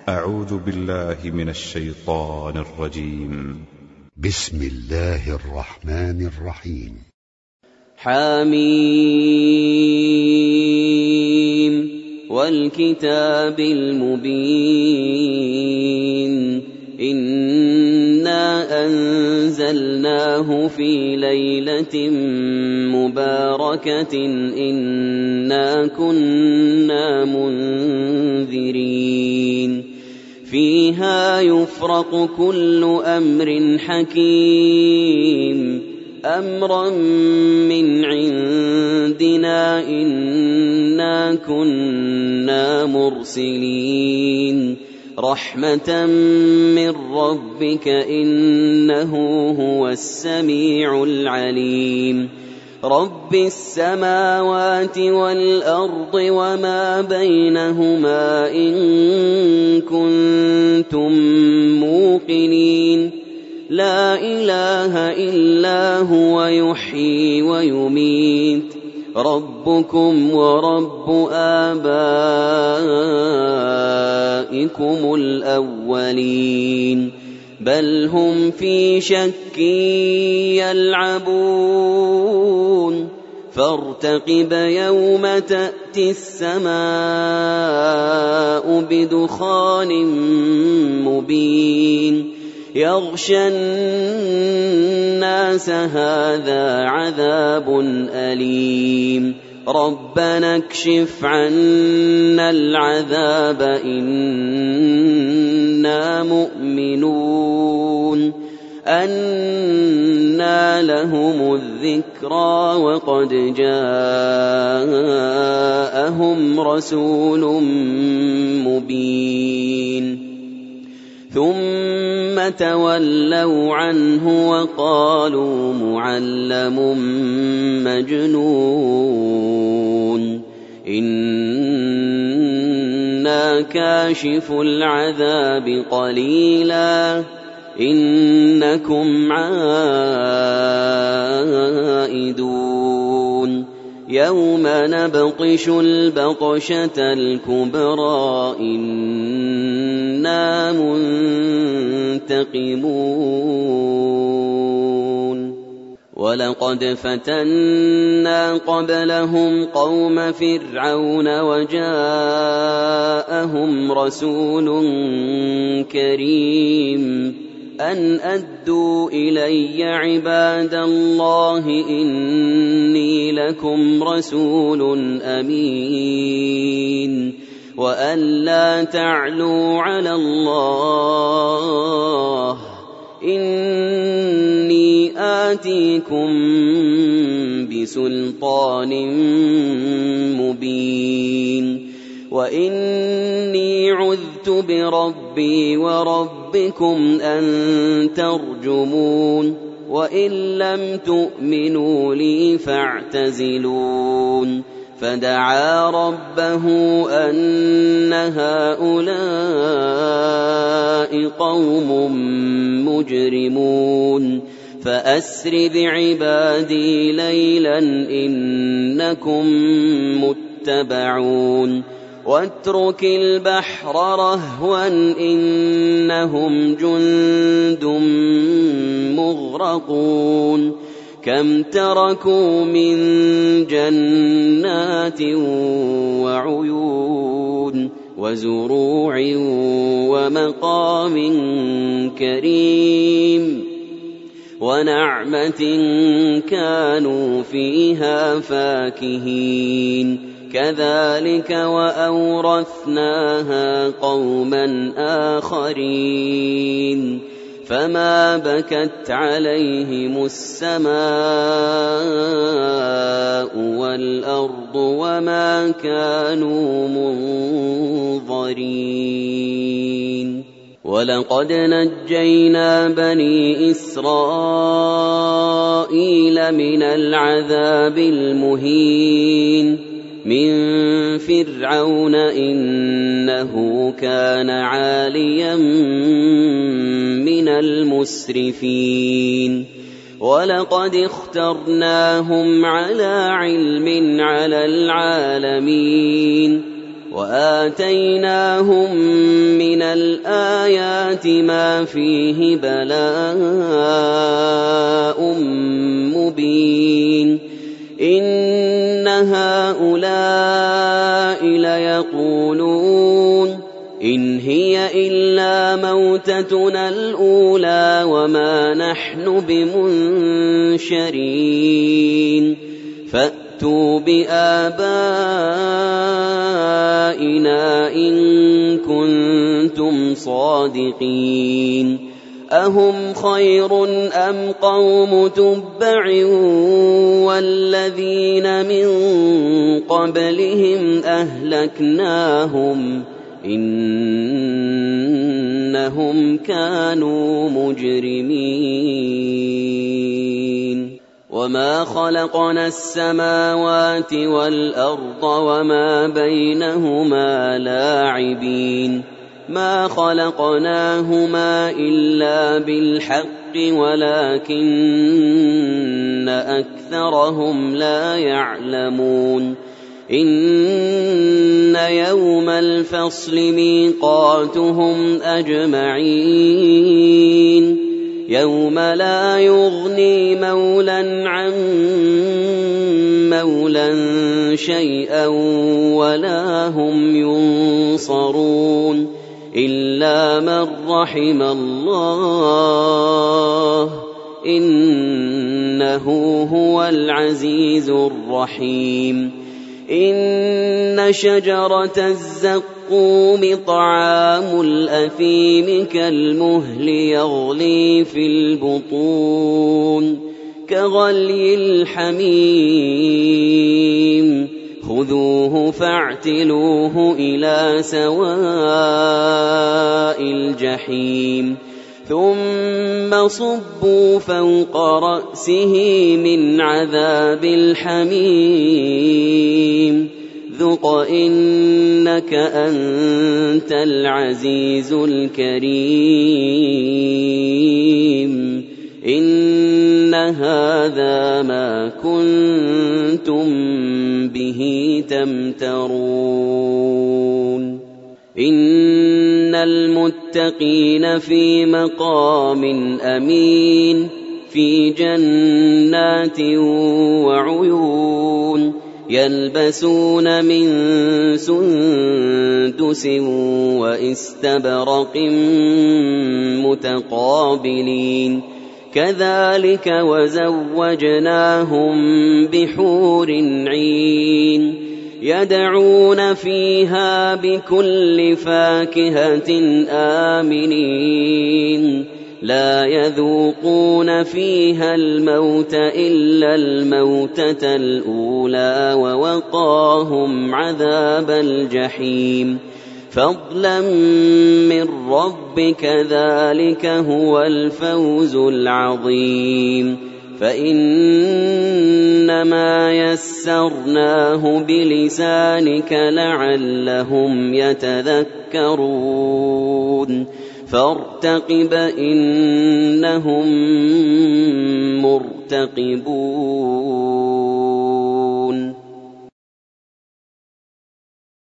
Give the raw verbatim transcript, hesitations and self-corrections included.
أعوذ بالله من الشيطان الرجيم. بسم الله الرحمن الرحيم. حميم والكتاب المبين إنا أنزلناه في ليلة مباركة إنا كنا منذرين فيها يفرق كل أمر حكيم أمرا من عندنا إنا كنا مرسلين رحمة من ربك إنه هو السميع العليم رب السماوات والأرض وما بينهما إن كنتم موقنين لا إله إلا هو يحيي ويميت ربكم ورب آبائكم الأولين بل هم في شك يلعبون فارتقب يوم تأتي السماء بدخان مبين يغشى الناس هذا عذاب أليم ربنا اكشف عنا العذاب إنا مؤمنون أنى لهم الذكرى وقد جاءهم رسول مبين ثم تولوا عنه وقالوا معلم مجنون إنا كاشف العذاب قليلا إنكم عائدون يوم نبطش البطشة الكبرى إنا منتقمون ولقد فتنا قبلهم قوم فرعون وجاءهم رسول كريم أن أدوا إلي عباد الله إني لكم رسول أمين وأن لا تعلوا على الله إني آتيكم بسلطان مبين وإني عذت بربي وربكم أن ترجمون وإن لم تؤمنوا لي فاعتزلون فدعا ربه أن هؤلاء قوم مجرمون فأسر بعبادي ليلا إنكم متبعون واترك البحر رهوا إنهم جند مغرقون كم تركوا من جنات وعيون وزروع ومقام كريم ونعمة كانوا فيها فاكهين كذلك وأورثناها قوما آخرين فما بكت عليهم السماء والأرض وما كانوا منظرين ولقد نجينا بني إسرائيل من العذاب المهين من فرعون إنه كان عاليا من المسرفين ولقد اخترناهم على علم على العالمين وآتيناهم من الآيات ما فيه بلاء مبين إن هؤلاء ليقولون إن هي إلا موتتنا الأولى وما نحن بمنشرين فأتوا بآبائنا إن كنتم صادقين أهم خير أم قوم تبع والذين من قبلهم أهلكناهم إنهم كانوا مجرمين وما خلقنا السماوات والأرض وما بينهما لاعبين ما خلقناهما إلا بالحق ولكن أكثرهم لا يعلمون إن يوم الفصل ميقاتهم أجمعين يوم لا يغني مولى عن مولى شيئا ولا هم ينصرون إلا من رحم الله إنه هو العزيز الرحيم إن شجرة الزقوم طعام الأثيم كالمهل يغلي في البطون كغلي الحميم خذوه فاعتلوه إلى سواء الجحيم ثم صبوا فوق رأسه من عذاب الحميم ذق إنك أنت العزيز الكريم إن هذا ما كنتم به تمترون إن المتقين في مقام أمين في جنات وعيون يلبسون من سندس واستبرق متقابلين كذلك وزوجناهم بحور عين يدعون فيها بكل فاكهة آمنين لا يذوقون فيها الموت إلا الموتة الأولى ووقاهم عذاب الجحيم فضلا من ربك ذلك هو الفوز العظيم فإنما يسرناه بلسانك لعلهم يتذكرون فارتقب إنهم مرتقبون